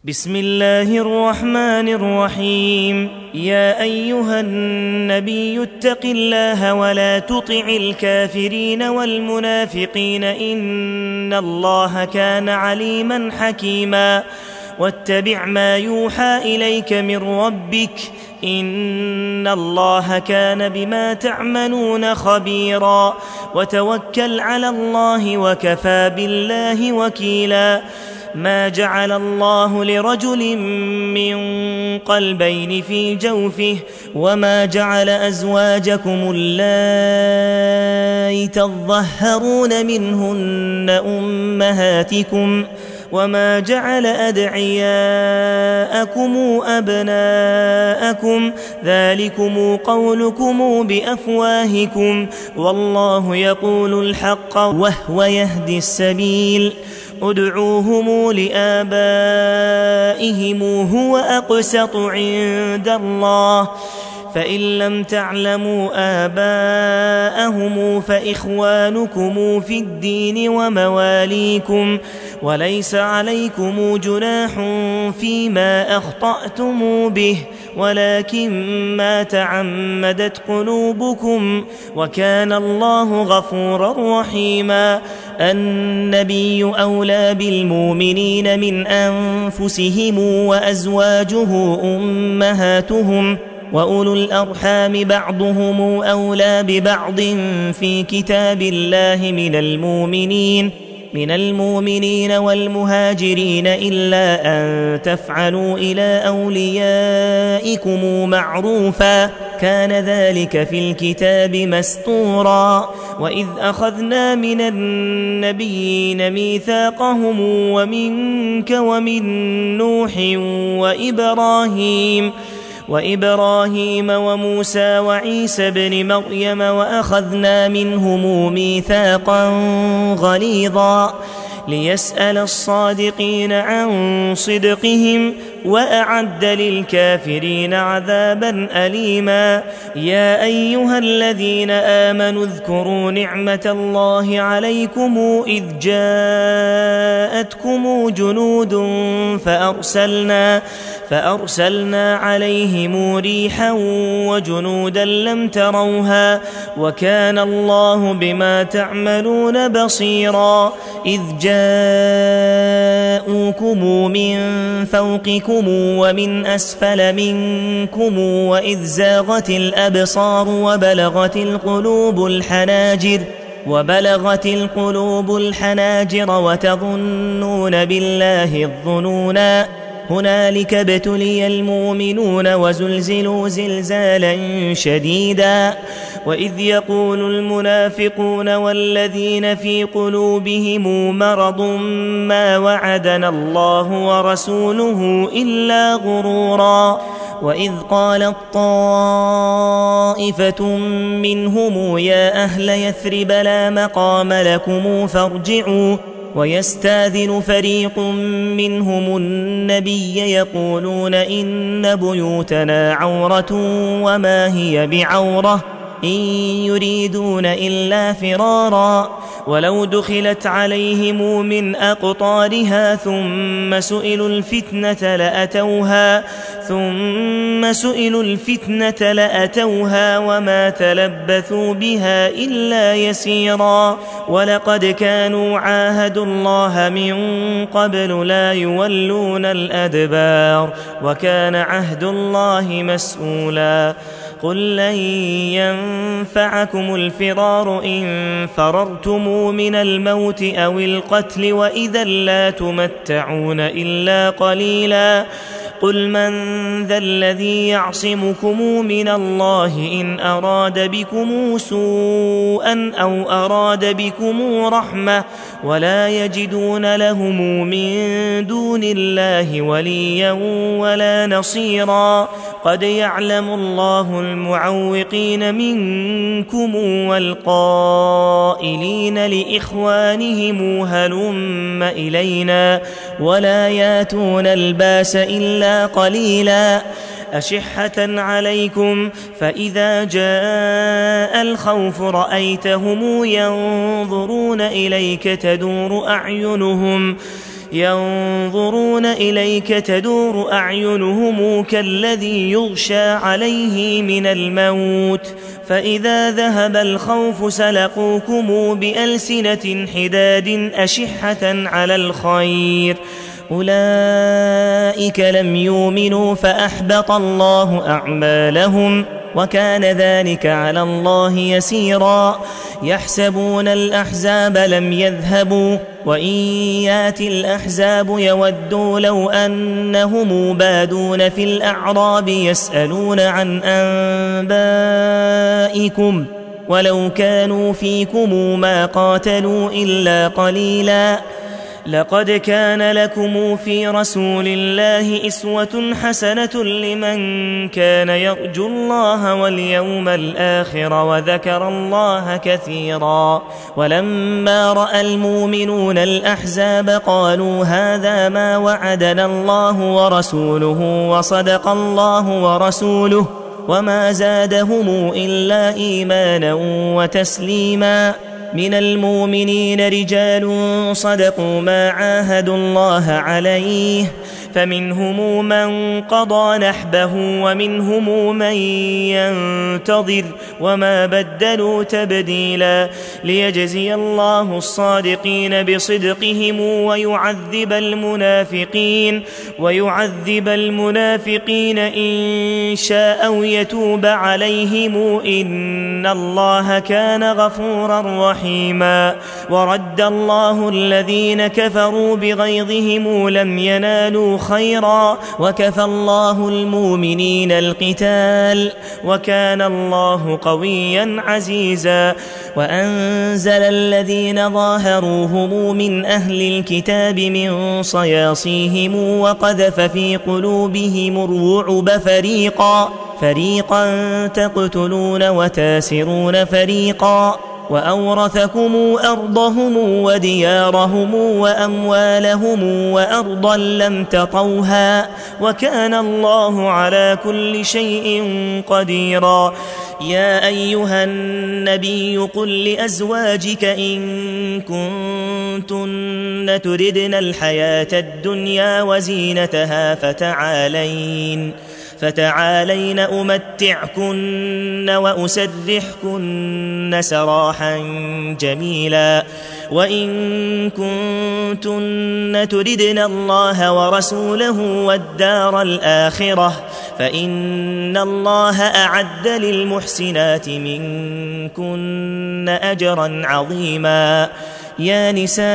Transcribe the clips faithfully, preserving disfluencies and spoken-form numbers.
بسم الله الرحمن الرحيم. يا أيها النبي اتق الله ولا تطع الكافرين والمنافقين إن الله كان عليما حكيما. واتبع ما يوحى إليك من ربك إن الله كان بما تعملون خبيرا. وتوكل على الله وكفى بالله وكيلا. ما جعل الله لرجل من قلبين في جوفه وما جعل أزواجكم اللائي تظهرون منهن أمهاتكم وما جعل أدعياءكم أبناءكم ذلكم قولكم بأفواهكم والله يقول الحق وهو يهدي السبيل. ادعوهم لآبائهم هو أقسط عند الله فإن لم تعلموا آباءهم فإخوانكم في الدين ومواليكم وليس عليكم جناح فيما أخطأتم به ولكن ما تعمدت قلوبكم وكان الله غفورا رحيما. النبي أولى بالمؤمنين من أنفسهم وأزواجه أمهاتهم وأولو الأرحام بعضهم أولى ببعض في كتاب الله من المؤمنين من المؤمنين والمهاجرين إلا أن تفعلوا إلى أوليائكم معروفا كان ذلك في الكتاب مسطورا. وإذ أخذنا من النبيين ميثاقهم ومنك ومن نوح وإبراهيم وإبراهيم وموسى وعيسى بن مريم وأخذنا منهم ميثاقا غليظا ليسأل الصادقين عن صدقهم وأعد للكافرين عذابا أليما. يا أيها الذين آمنوا اذكروا نعمة الله عليكم إذ جاءتكم جنود فأرسلنا فأرسلنا عليهم ريحا وجنودا لم تروها وكان الله بما تعملون بصيرا. إذ جاءوكم من فوقكم ومن أسفل منكم وإذ زاغت الأبصار وبلغت القلوب الحناجر وبلغت القلوب الحناجر وتظنون بالله الظنونا. هنالك ابتلي المؤمنون وزلزلوا زلزالا شديدا. وإذ يقول المنافقون والذين في قلوبهم مرض ما وعدنا الله ورسوله إلا غرورا. وإذ قالت طائفة منهم يا أهل يثرب لا مقام لكم فارجعوا ويستاذن فريق منهم النبي يقولون إن بيوتنا عورة وما هي بعورة إن يريدون إلا فرارا. ولو دخلت عليهم من أقطارها ثم سئلوا الفتنة لأتوها ثم سئلوا الفتنة لأتوها وما تلبثوا بها إلا يسيرا. ولقد كانوا عاهدوا الله من قبل لا يولون الأدبار وكان عهد الله مسؤولا. قل لن ينفعكم الفرار إن فررتم من الموت أو القتل وإذا لا تمتعون إلا قليلا. قل من ذا الذي يعصمكم من الله إن أراد بكم سوءا أو أراد بكم رحمة ولا يجدون لهم من دون الله وليا ولا نصيرا. قد يعلم الله المعوقين منكم والقائلين لإخوانهم هلم إلينا ولا ياتون الباس إلا قليلا. أشحة عليكم فإذا جاء الخوف رأيتهم ينظرون إليك تدور أعينهم ينظرون إليك تدور أعينهم كالذي يغشى عليه من الموت فإذا ذهب الخوف سلقوكم بألسنة حداد أشحة على الخير أولئك لم يؤمنوا فأحبط الله أعمالهم وكان ذلك على الله يسيرا يحسبون الأحزاب لم يذهبوا وإن يأتي الأحزاب يودوا لو أنهم بادون في الأعراب يسألون عن أنبائكم ولو كانوا فيكم ما قاتلوا إلا قليلا لقد كان لكم في رسول الله أسوة حسنة لمن كان يرجو الله واليوم الآخر وذكر الله كثيرا ولما رأى المؤمنون الأحزاب قالوا هذا ما وعدنا الله ورسوله وصدق الله ورسوله وما زادهم إلا إيمانا وتسليما من المؤمنين رجال صدقوا ما عاهدوا الله عليه فمنهم من قضى نحبه ومنهم من ينتظر وما بدلوا تبديلا ليجزي الله الصادقين بصدقهم ويعذب المنافقين ويعذب المنافقين إن شاء أو يتوب عليهم إن الله كان غفورا رحيما ورد الله الذين كفروا بغيظهم لم ينالوا خيرا وكفى الله المؤمنين القتال وكان الله قويا عزيزا وأنزل الذين ظاهروهم من أهل الكتاب من صياصيهم وقذف في قلوبهم الرعب فريقا فريقا تقتلون وتاسرون فريقا وأورثكم أرضهم وديارهم وأموالهم وأرضا لم تطوها وكان الله على كل شيء قديرا يا أيها النبي قل لأزواجك إن كنتن تردن الحياة الدنيا وزينتها فتعالين فتعالين أمتعكن وأسرحكن سراحا جميلا وإن كنتن تردن الله ورسوله والدار الآخرة فإن الله أعد للمحسنات منكن أجرا عظيما يا نساء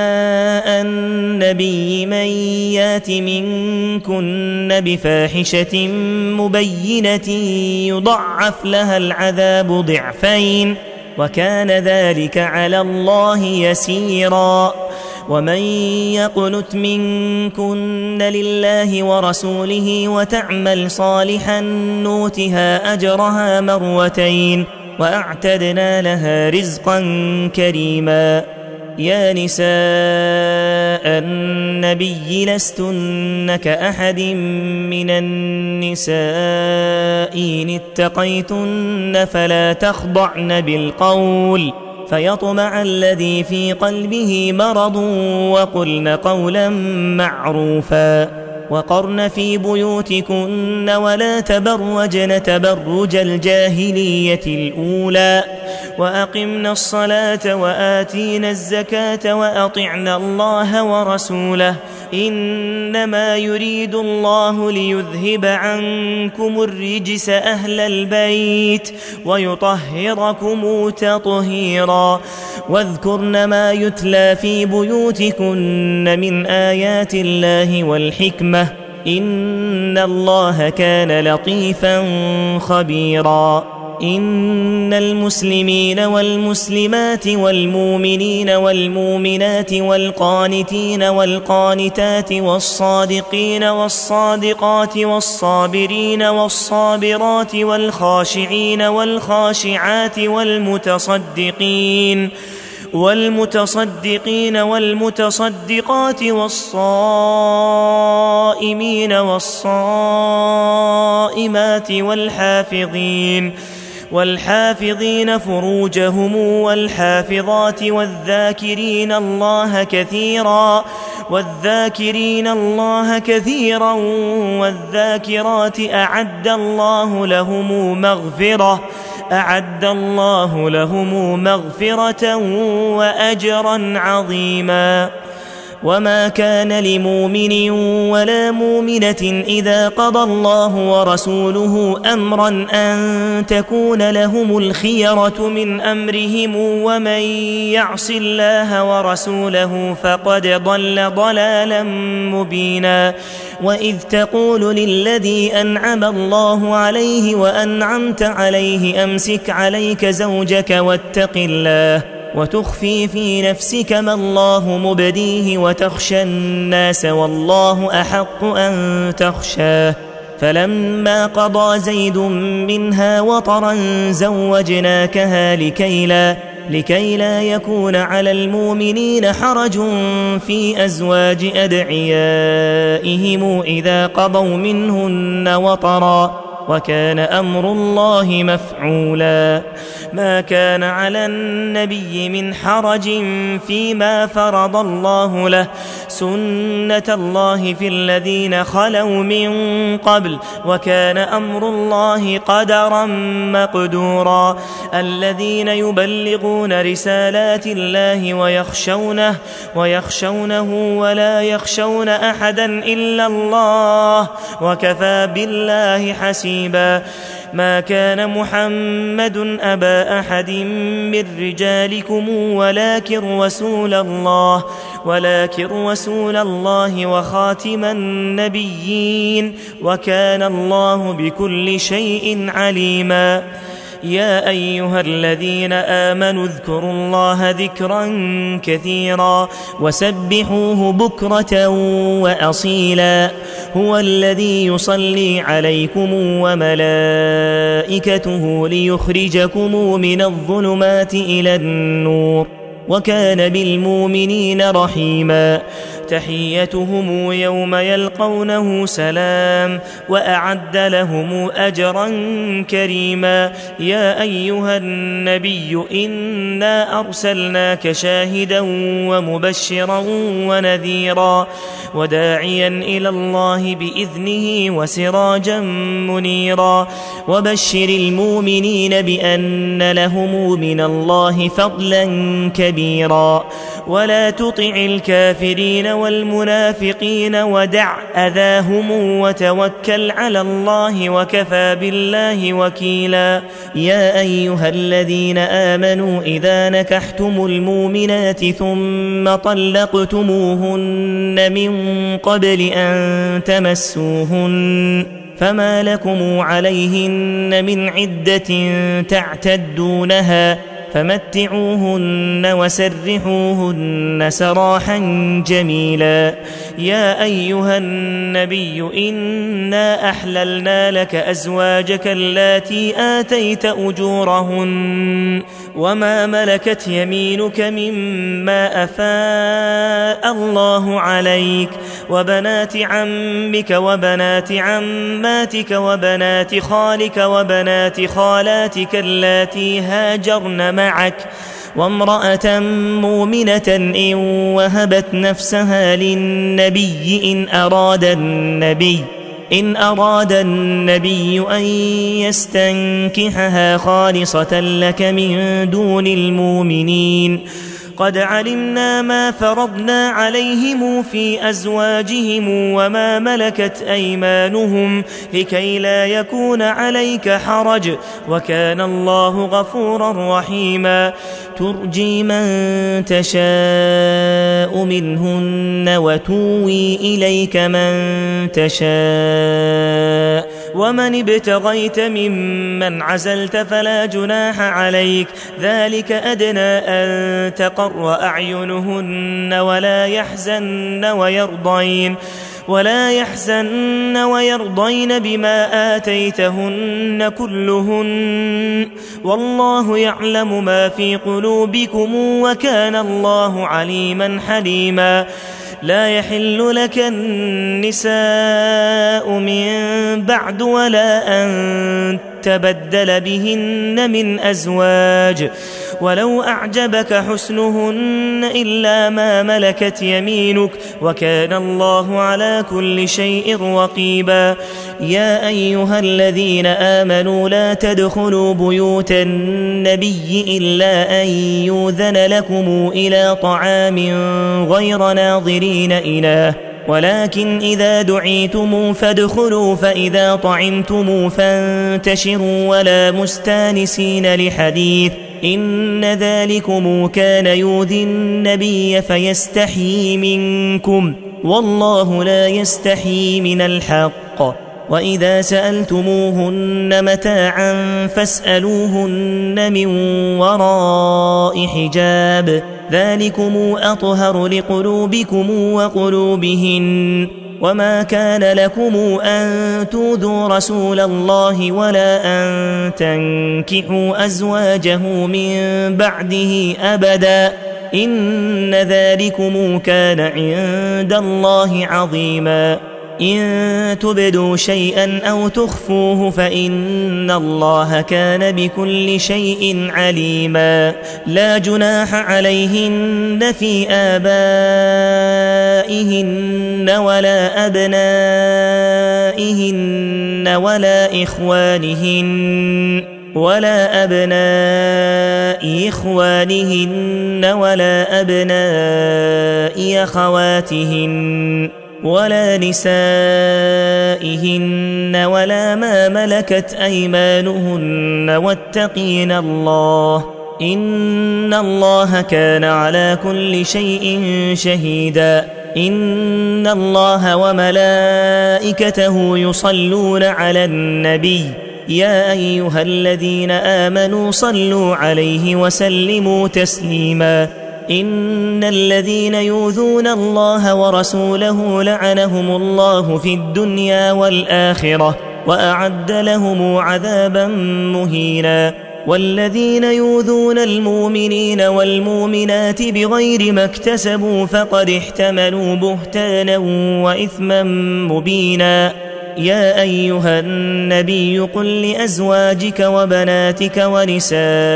النبي من يات منكن بفاحشة مبينة يضعف لها العذاب ضعفين وكان ذلك على الله يسيرا ومن يقنت منكن لله ورسوله وتعمل صالحا نوتها أجرها مرتين وأعتدنا لها رزقا كريما يا نساء النبي لستن كأحد من النساء إن اتقيتن فلا تخضعن بالقول فيطمع الذي في قلبه مرض وقلن قولا معروفا وقرن في بيوتكن ولا تبرجن تبرج الجاهلية الأولى وأقمنا الصلاة وآتينا الزكاة وأطعنا الله ورسوله إنما يريد الله ليذهب عنكم الرجس أهل البيت ويطهركم تطهيرا واذكرن ما يتلى في بيوتكن من آيات الله والحكمة إن الله كان لطيفا خبيرا إن المسلمين والمسلمات والمؤمنين والمؤمنات والقانتين والقانتات والصادقين والصادقات والصابرين والصابرات والخاشعين والخاشعات والمتصدقين والمتصدقين والمتصدقات والصائمين والصائمات والحافظين والحافظين فروجهم والحافظات والذاكرين الله كثيرا والذاكرين الله كثيرا والذاكرات أعد الله لهم مغفرة أعد الله لهم مغفرة وأجرا عظيما. وما كان لمؤمن ولا مؤمنة إذا قضى الله ورسوله أمرا أن تكون لهم الخيرة من أمرهم ومن يعص الله ورسوله فقد ضل ضلالا مبينا. وإذ تقول للذي أنعم الله عليه وأنعمت عليه أمسك عليك زوجك واتق الله وتخفي في نفسك ما الله مبديه وتخشى الناس والله أحق أن تخشاه. فلما قضى زيد منها وطرا زوجناكها لكي لا, لكي لا يكون على المؤمنين حرج في أزواج أدعيائهم إذا قضوا منهن وطرا وكان أمر الله مفعولا. ما كان على النبي من حرج فيما فرض الله له سنة الله في الذين خلوا من قبل وكان أمر الله قدرا مقدورا. الذين يبلغون رسالات الله ويخشونه, ويخشونه ولا يخشون أحدا إلا الله وكفى بالله حسيبا. ما كان محمد أبا أحد من رجالكم ولكن رسول الله ولكن رسول الله وخاتم النبيين وكان الله بكل شيء عليما. يا أيها الذين آمنوا اذكروا الله ذكرا كثيرا وسبحوه بكرة وأصيلا. هو الذي يصلي عليكم وملائكته ليخرجكم من الظلمات إلى النور وكان بالمؤمنين رحيما. تحيتهم يوم يلقونه سلام وأعد لهم أجرا كريما. يا أيها النبي إنا أرسلناك شاهدا ومبشرا ونذيرا وداعيا إلى الله بإذنه وسراجا منيرا. وبشر المؤمنين بأن لهم من الله فضلا كبيرا. ولا تطع الكافرين والمنافقين ودع أذاهم وتوكل على الله وكفى بالله وكيلا. يا أيها الذين آمنوا إذا نكحتم المؤمنات ثم طلقتموهن من قبل أن تمسوهن فما لكم عليهن من عدة تعتدونها فمتعوهن وسرحوهن سراحا جميلا. يا أيها النبي إنا أحللنا لك أزواجك اللاتي آتيت أجورهن وما ملكت يمينك مما أفاء الله عليك وبنات عمك وبنات عماتك وبنات خالك وبنات خالاتك اللاتي هاجرن معك وامرأة مؤمنة إن وهبت نفسها للنبي إن أراد النبي إن أراد النبي أن يستنكحها خالصة لك من دون المؤمنين. قد علمنا ما فرضنا عليهم في أزواجهم وما ملكت أيمانهم لكي لا يكون عليك حرج وكان الله غفورا رحيما. ترجي من تشاء منهن وتوي إليك من تشاء ومن ابتغيت ممن عزلت فلا جناح عليك ذلك أدنى أن تقر أعينهن ولا يحزن ويرضين ولا يحزن ويرضين بما آتيتهن كلهن والله يعلم ما في قلوبكم وكان الله عليما حليما. لا يحل لك النساء من بعد ولا أن تبدل بهن من أزواج ولو أعجبك حسنهن إلا ما ملكت يمينك وكان الله على كل شيء رقيبا. يا أيها الذين آمنوا لا تدخلوا بيوت النبي إلا أن يؤذن لكم إلى طعام غير ناظرين إناه ولكن إذا دعيتم فادخلوا فإذا طعمتم فانتشروا ولا مستانسين لحديث إن ذلكم كان يؤذي النبي فيستحيي منكم والله لا يستحيي من الحق. وإذا سألتموهن متاعا فاسألوهن من وراء حجاب ذلكم أطهر لقلوبكم وقلوبهن وما كان لكم أن تؤذوا رسول الله ولا أن تنكحوا أزواجه من بعده أبدا إن ذلكم كان عند الله عظيما. إن تبدوا شيئا أو تخفوه فإن الله كان بكل شيء عليما. لا جناح عليهن في آبائهن ولا أبنائهن ولا إخوانهن ولا أبناء إخوانهن ولا أبناء أخواتهن ولا نسائهن ولا ما ملكت أيمانهن واتقين الله إن الله كان على كل شيء شهيدا. إن الله وملائكته يصلون على النبي يا أيها الذين آمنوا صلوا عليه وسلموا تسليما. إن الذين يؤذون الله ورسوله لعنهم الله في الدنيا والآخرة وأعد لهم عذابا مهينا. والذين يؤذون المؤمنين والمؤمنات بغير ما اكتسبوا فقد احتملوا بهتانا وإثما مبينا. يا أيها النبي قل لأزواجك وبناتك ونساء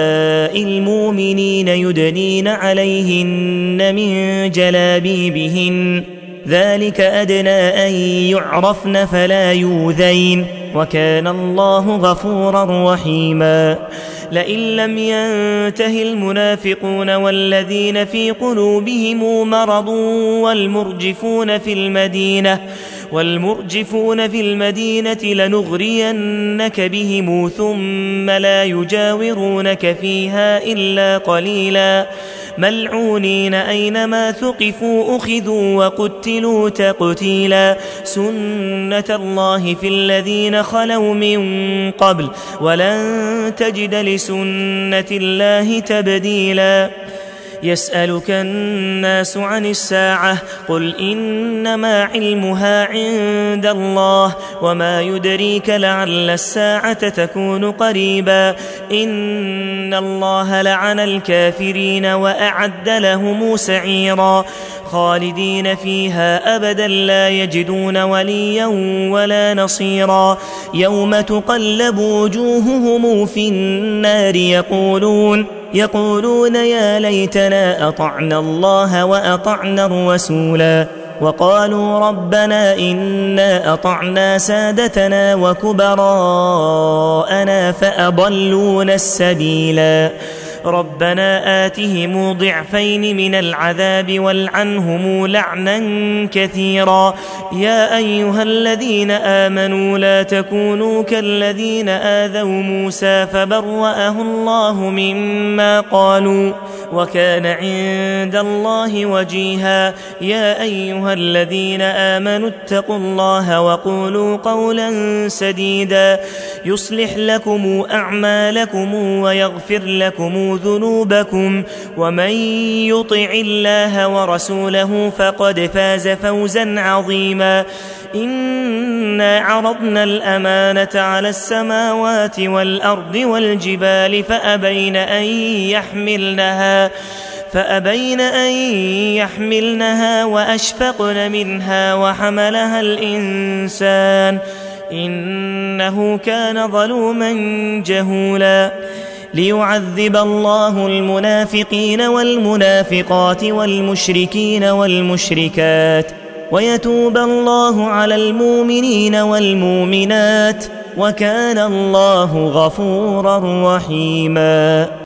المؤمنين يدنين عليهن من جلابيبهن ذلك أدنى أن يعرفن فلا يؤذين وكان الله غفورا رحيما. لئن لم ينته المنافقون والذين في قلوبهم مرض والمرجفون في المدينة والمرجفون في المدينة لنغرينك بهم ثم لا يجاورونك فيها إلا قليلا ملعونين أينما ثقفوا أخذوا وقتلوا تقتيلا. سنة الله في الذين خلوا من قبل ولن تجد لسنة الله تبديلا. يسألك الناس عن الساعة قل إنما علمها عند الله وما يدريك لعل الساعة تكون قريبا. إن الله لعن الكافرين وأعد لهم سعيرا خالدين فيها أبدا لا يجدون وليا ولا نصيرا. يوم تقلب وجوههم في النار يقولون يقولون يا ليتنا أطعنا الله وأطعنا الرسولا وقالوا ربنا إنا أطعنا سادتنا وكبراءنا فأضلونا السبيلا. ربنا آتهم ضعفين من العذاب والعنهم لعنا كثيرا. يا أيها الذين آمنوا لا تكونوا كالذين آذوا موسى فبرأه الله مما قالوا وكان عند الله وجيها. يا أيها الذين آمنوا اتقوا الله وقولوا قولا سديدا يصلح لكم أعمالكم ويغفر لكم ذنوبكم ومن يطع الله ورسوله فقد فاز فوزا عظيما. إنا عرضنا الأمانة على السماوات والأرض والجبال فأبين أن يحملنها فأبين أن يحملنها وأشفقن منها وحملها الإنسان إنه كان ظلوما جهولا ليعذب الله المنافقين والمنافقات والمشركين والمشركات ويتوب الله على المؤمنين والمؤمنات وكان الله غفورا رحيما.